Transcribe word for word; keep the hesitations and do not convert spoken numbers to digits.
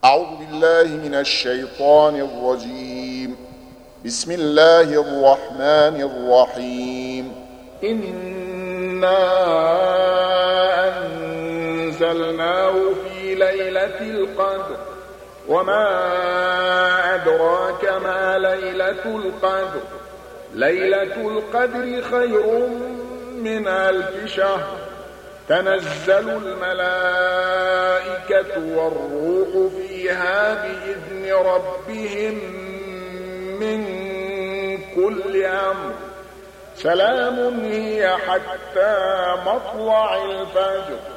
أعوذ بالله من الشيطان الرجيم. بسم الله الرحمن الرحيم. إنا أنزلناه في ليلة القدر وما أدراك ما ليلة القدر ليلة القدر خير من ألف شهر تنزل الملائكة والروح فيها بإذن ربهم من كل أمر سلام هي حتى مطلع الفجر.